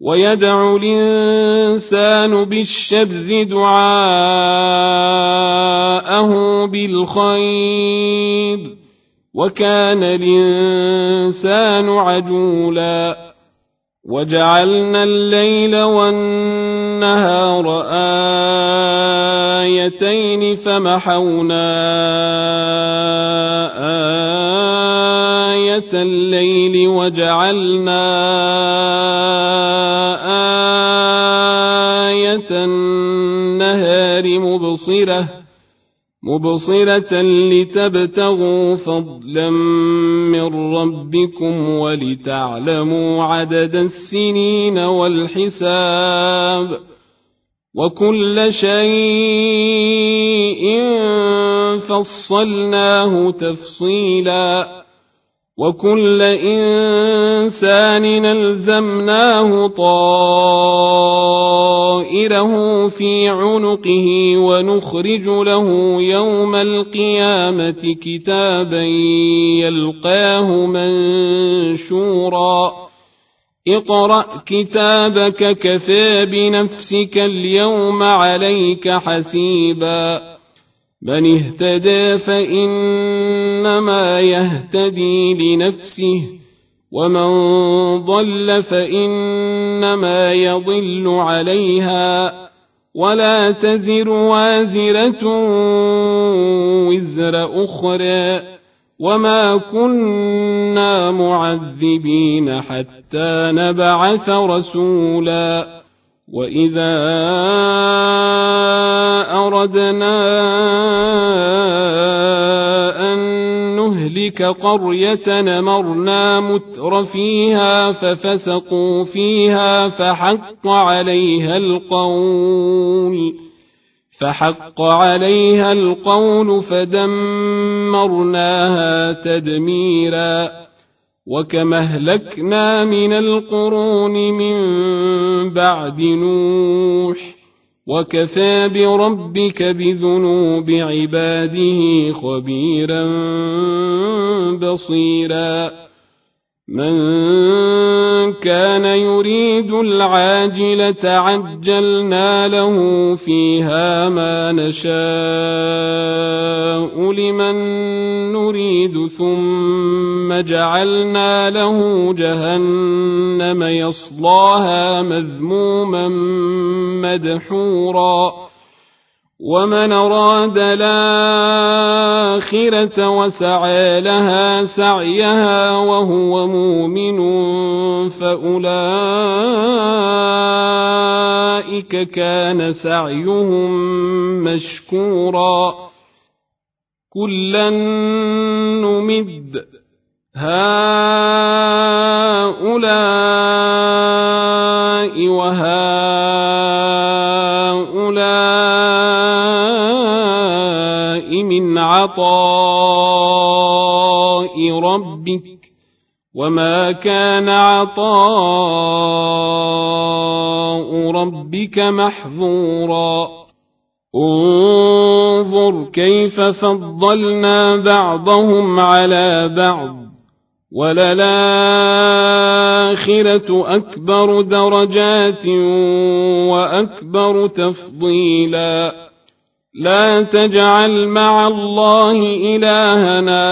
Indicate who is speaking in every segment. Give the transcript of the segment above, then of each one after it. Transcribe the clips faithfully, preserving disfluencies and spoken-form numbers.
Speaker 1: ويدعو الإنسان بالشر دعاءه بالخير وكان الإنسان عجولا وجعلنا الليل والنهار آيتين فمحونا آية الليل وجعلنا آية النهار مبصرة مبصرة لتبتغوا فضلا من ربكم ولتعلموا عدد السنين والحساب وكل شيء فصلناه تفصيلا وكل إنسان ألزمناه طائره في عنقه ونخرج له يوم القيامة كتابا يلقاه منشورا اقرأ كتابك كفى بنفسك اليوم عليك حسيبا من اهتدى فإنما يهتدي لنفسه ومن ضل فإنما يضل عليها ولا تزر وازرة وزر أخرى وما كنا معذبين حتى نبعث رسولا وإذا أردنا أن نهلك قرية نمرنا متر فيها ففسقوا فيها فحق عليها القول فحق عليها القول فدمرناها تدميرا وكما أهلكنا من القرون من بعد نوح وكفى بربك بذنوب عباده خبيرا بصيرا من كان يريد العاجلة عجلنا له فيها ما نشاء لمن نريد ثم جعلنا له جهنم يصلاها مذموما مدحورا ومن أراد الآخرة وسعى لها سعيها وهو مؤمن فأولئك كان سعيهم مشكورا كلا نمد هؤلاء وهؤلاء من عطاء ربك وما كان عطاء ربك محظورا انظر كيف فضلنا بعضهم على بعض وللآخرة أكبر درجات وأكبر تفضيلا لا تجعل مع الله إلهنا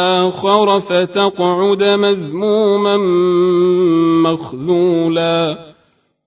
Speaker 1: آخر فتقعد مذموما مخذولا